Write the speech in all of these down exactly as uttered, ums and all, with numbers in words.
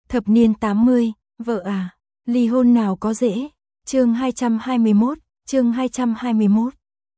Thập niên tám mươi, vợ à, ly hôn nào có dễ. Chương hai trăm hai mươi mốt, chương hai trăm hai mươi mốt.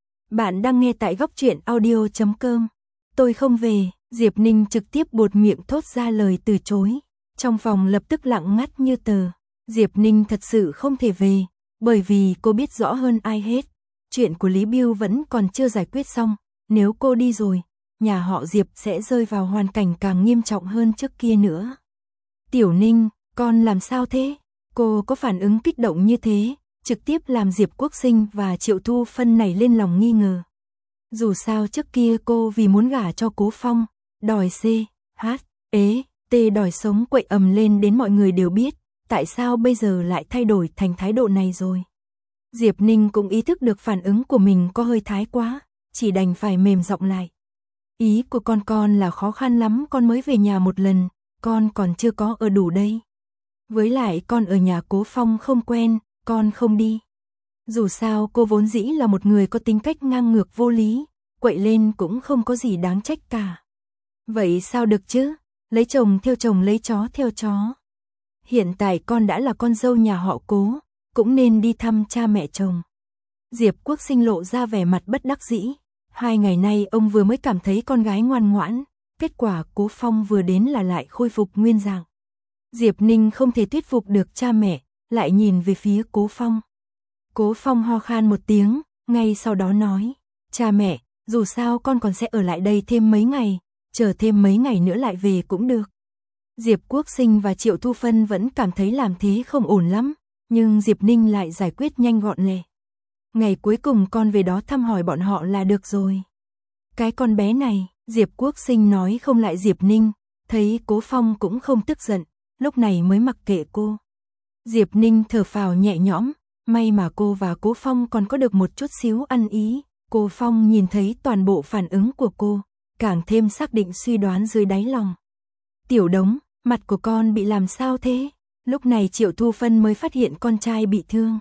Bạn đang nghe tại góc truyện audio chấm com. Tôi không về, Diệp Ninh trực tiếp buột miệng thốt ra lời từ chối. Trong phòng lập tức lặng ngắt như tờ. Diệp Ninh thật sự không thể về, bởi vì cô biết rõ hơn ai hết. Chuyện của Lý Bưu vẫn còn chưa giải quyết xong, nếu cô đi rồi, nhà họ Diệp sẽ rơi vào hoàn cảnh càng nghiêm trọng hơn trước kia nữa. Tiểu Ninh, con làm sao thế? Cô có phản ứng kích động như thế, trực tiếp làm Diệp Quốc Sinh và Triệu Thu Phân nảy lên lòng nghi ngờ. Dù sao trước kia cô vì muốn gả cho Cố Phong, đòi C, H, ế, T đòi sống quậy ầm lên đến mọi người đều biết, tại sao bây giờ lại thay đổi thành thái độ này rồi. Diệp Ninh cũng ý thức được phản ứng của mình có hơi thái quá, chỉ đành phải mềm giọng lại. Ý của con con là khó khăn lắm con mới về nhà một lần, con còn chưa có ở đủ đây. Với lại con ở nhà Cố Phong không quen, con không đi. Dù sao cô vốn dĩ là một người có tính cách ngang ngược vô lý, quậy lên cũng không có gì đáng trách cả. Vậy sao được chứ, lấy chồng theo chồng lấy chó theo chó. Hiện tại con đã là con dâu nhà họ Cố, cũng nên đi thăm cha mẹ chồng. Diệp Quốc Sinh lộ ra vẻ mặt bất đắc dĩ. Hai ngày nay ông vừa mới cảm thấy con gái ngoan ngoãn, kết quả Cố Phong vừa đến là lại khôi phục nguyên dạng. Diệp Ninh không thể thuyết phục được cha mẹ, lại nhìn về phía Cố Phong. Cố Phong ho khan một tiếng, ngay sau đó nói, cha mẹ, dù sao con còn sẽ ở lại đây thêm mấy ngày, chờ thêm mấy ngày nữa lại về cũng được. Diệp Quốc Sinh và Triệu Thu Phân vẫn cảm thấy làm thế không ổn lắm, nhưng Diệp Ninh lại giải quyết nhanh gọn lẹ. Ngày cuối cùng con về đó thăm hỏi bọn họ là được rồi. Cái con bé này, Diệp Quốc Sinh nói không lại Diệp Ninh, thấy Cố Phong cũng không tức giận, lúc này mới mặc kệ cô. Diệp Ninh thở phào nhẹ nhõm, may mà cô và Cố Phong còn có được một chút xíu ăn ý. Cố Phong nhìn thấy toàn bộ phản ứng của cô, càng thêm xác định suy đoán dưới đáy lòng. Tiểu Đống, mặt của con bị làm sao thế? Lúc này Triệu Thu Phân mới phát hiện con trai bị thương.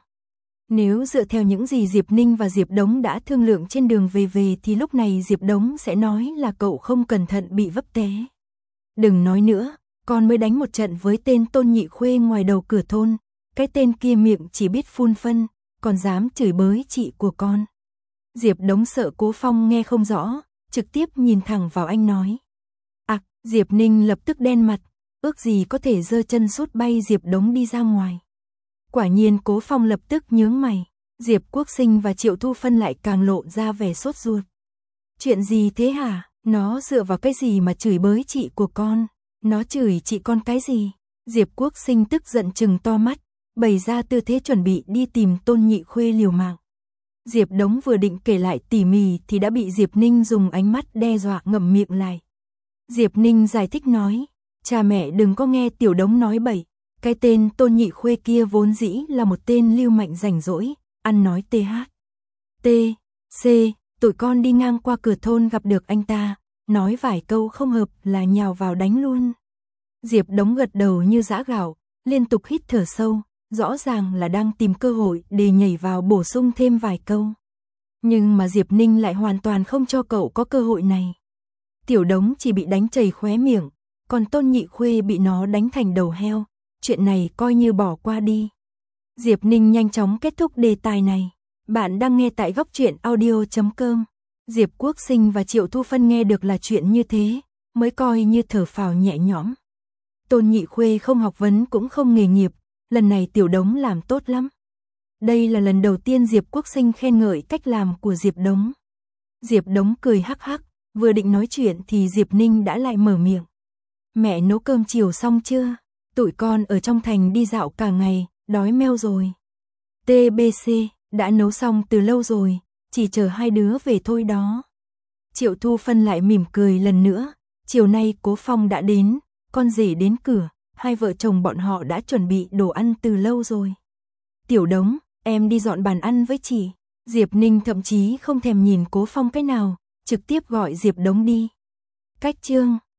Nếu dựa theo những gì Diệp Ninh và Diệp Đống đã thương lượng trên đường về về thì lúc này Diệp Đống sẽ nói là cậu không cẩn thận bị vấp té. Đừng nói nữa, con mới đánh một trận với tên Tôn Nhị Khuê ngoài đầu cửa thôn, cái tên kia miệng chỉ biết phun phân, còn dám chửi bới chị của con. Diệp Đống sợ Cố Phong nghe không rõ, trực tiếp nhìn thẳng vào anh nói. À, Diệp Ninh lập tức đen mặt, ước gì có thể giơ chân sút bay Diệp Đống đi ra ngoài. Quả nhiên Cố Phong lập tức nhướng mày, Diệp Quốc Sinh và Triệu Thu Phân lại càng lộ ra vẻ sốt ruột. Chuyện gì thế hả? Nó dựa vào cái gì mà chửi bới chị của con? Nó chửi chị con cái gì? Diệp Quốc Sinh tức giận trừng to mắt, bày ra tư thế chuẩn bị đi tìm Tôn Nhị Khuê liều mạng. Diệp Đống vừa định kể lại tỉ mỉ thì đã bị Diệp Ninh dùng ánh mắt đe dọa ngậm miệng lại. Diệp Ninh giải thích nói, cha mẹ đừng có nghe Tiểu Đống nói bậy. Cái tên Tôn Nhị Khuê kia vốn dĩ là một tên lưu manh rảnh rỗi, ăn nói th. T, C, tụi con đi ngang qua cửa thôn gặp được anh ta, nói vài câu không hợp là nhào vào đánh luôn. Diệp Đống gật đầu như giã gạo, liên tục hít thở sâu, rõ ràng là đang tìm cơ hội để nhảy vào bổ sung thêm vài câu. Nhưng mà Diệp Ninh lại hoàn toàn không cho cậu có cơ hội này. Tiểu Đống chỉ bị đánh chảy khóe miệng, còn Tôn Nhị Khuê bị nó đánh thành đầu heo. Chuyện này coi như bỏ qua đi. Diệp Ninh nhanh chóng kết thúc đề tài này. Bạn đang nghe tại góc truyện audio chấm com. Diệp Quốc Sinh và Triệu Thu Phân nghe được là chuyện như thế, mới coi như thở phào nhẹ nhõm. Tôn Nhị Khuê không học vấn cũng không nghề nghiệp, lần này Tiểu Đống làm tốt lắm. Đây là lần đầu tiên Diệp Quốc Sinh khen ngợi cách làm của Diệp Đống. Diệp Đống cười hắc hắc, vừa định nói chuyện thì Diệp Ninh đã lại mở miệng. Mẹ nấu cơm chiều xong chưa? Tụi con ở trong thành đi dạo cả ngày, đói meo rồi. tê bê xê, đã nấu xong từ lâu rồi, chỉ chờ hai đứa về thôi đó. Triệu Thu Phân lại mỉm cười lần nữa, chiều nay Cố Phong đã đến, con rể đến cửa, hai vợ chồng bọn họ đã chuẩn bị đồ ăn từ lâu rồi. Tiểu Đống, em đi dọn bàn ăn với chị. Diệp Ninh thậm chí không thèm nhìn Cố Phong cái nào, trực tiếp gọi Diệp Đống đi. Cách chương